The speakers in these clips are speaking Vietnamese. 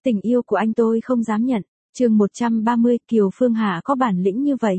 Tình yêu của anh tôi không dám nhận. Chương 130, Kiều Phương Hạ có bản lĩnh như vậy.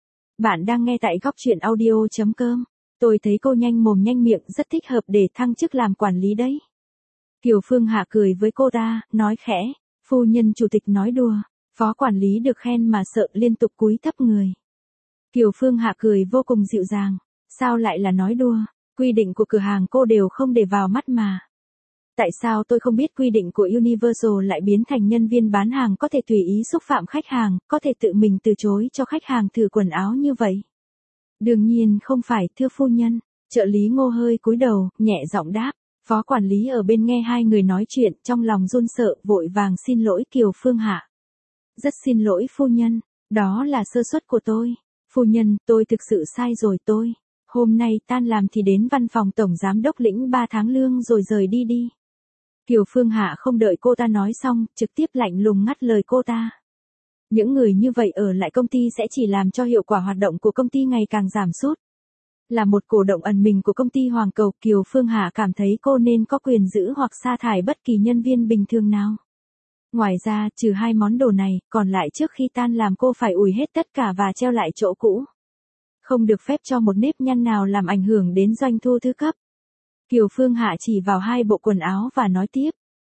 Bạn đang nghe tại góc truyện audio.com. Tôi thấy cô nhanh mồm nhanh miệng rất thích hợp để thăng chức làm quản lý đấy. Kiều Phương Hạ cười với cô ta, nói khẽ, phu nhân chủ tịch nói đùa, phó quản lý được khen mà sợ liên tục cúi thấp người. Kiều Phương Hạ cười vô cùng dịu dàng, sao lại là nói đùa, quy định của cửa hàng cô đều không để vào mắt mà. Tại sao tôi không biết quy định của Universal lại biến thành nhân viên bán hàng có thể tùy ý xúc phạm khách hàng, có thể tự mình từ chối cho khách hàng thử quần áo như vậy? Đương nhiên không phải, thưa phu nhân. Trợ lý Ngô hơi cúi đầu, nhẹ giọng đáp. Phó quản lý ở bên nghe hai người nói chuyện, trong lòng run sợ, vội vàng xin lỗi Kiều Phương Hạ. Rất xin lỗi phu nhân, đó là sơ suất của tôi. Phu nhân, tôi thực sự sai rồi tôi. Hôm nay tan làm thì đến văn phòng tổng giám đốc lĩnh 3 tháng lương rồi rời đi đi. Kiều Phương Hạ không đợi cô ta nói xong, trực tiếp lạnh lùng ngắt lời cô ta. Những người như vậy ở lại công ty sẽ chỉ làm cho hiệu quả hoạt động của công ty ngày càng giảm sút. Là một cổ đông ẩn mình của công ty Hoàng Cầu, Kiều Phương Hạ cảm thấy cô nên có quyền giữ hoặc sa thải bất kỳ nhân viên bình thường nào. Ngoài ra, trừ 2 món đồ này, còn lại trước khi tan làm cô phải ủi hết tất cả và treo lại chỗ cũ. Không được phép cho một nếp nhăn nào làm ảnh hưởng đến doanh thu thứ cấp. Kiều Phương Hạ chỉ vào 2 bộ quần áo và nói tiếp.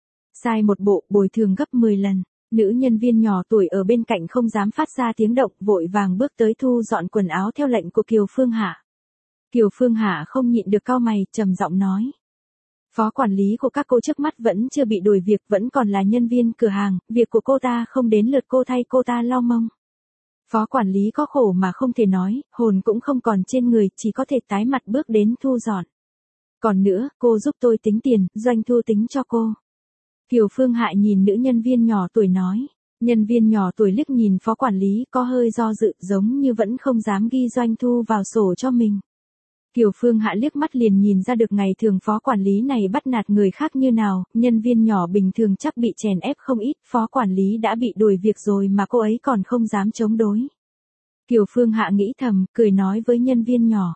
Sai một bộ bồi thường gấp 10 lần. Nữ nhân viên nhỏ tuổi ở bên cạnh không dám phát ra tiếng động, vội vàng bước tới thu dọn quần áo theo lệnh của Kiều Phương Hạ. Kiều Phương Hạ không nhịn được cau mày, trầm giọng nói. Phó quản lý của các cô trước mắt vẫn chưa bị đuổi việc, vẫn còn là nhân viên cửa hàng, việc của cô ta không đến lượt cô thay cô ta lau mông. Phó quản lý có khổ mà không thể nói, hồn cũng không còn trên người, chỉ có thể tái mặt bước đến thu dọn. Còn nữa, cô giúp tôi tính tiền, doanh thu tính cho cô. Kiều Phương Hạ nhìn nữ nhân viên nhỏ tuổi nói. Nhân viên nhỏ tuổi liếc nhìn phó quản lý có hơi do dự, giống như vẫn không dám ghi doanh thu vào sổ cho mình. Kiều Phương Hạ liếc mắt liền nhìn ra được ngày thường phó quản lý này bắt nạt người khác như nào, nhân viên nhỏ bình thường chắc bị chèn ép không ít, phó quản lý đã bị đuổi việc rồi mà cô ấy còn không dám chống đối. Kiều Phương Hạ nghĩ thầm, cười nói với nhân viên nhỏ.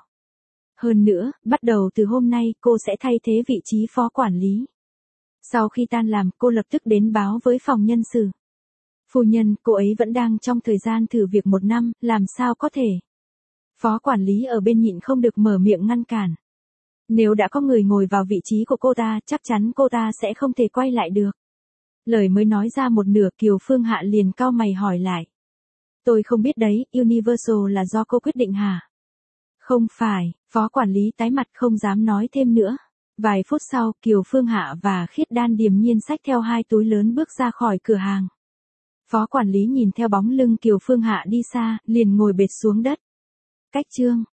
Hơn nữa, bắt đầu từ hôm nay cô sẽ thay thế vị trí phó quản lý. Sau khi tan làm, cô lập tức đến báo với phòng nhân sự. Phu nhân, cô ấy vẫn đang trong thời gian thử việc 1 năm, làm sao có thể? Phó quản lý ở bên nhịn không được mở miệng ngăn cản. Nếu đã có người ngồi vào vị trí của cô ta, chắc chắn cô ta sẽ không thể quay lại được. Lời mới nói ra một nửa, Kiều Phương Hạ liền cau mày hỏi lại. Tôi không biết đấy, Universal là do cô quyết định hả? Không phải, phó quản lý tái mặt không dám nói thêm nữa. Vài phút sau, Kiều Phương Hạ và Khiết Đan điềm nhiên xách theo 2 túi lớn bước ra khỏi cửa hàng. Phó quản lý nhìn theo bóng lưng Kiều Phương Hạ đi xa, liền ngồi bệt xuống đất. Cách chương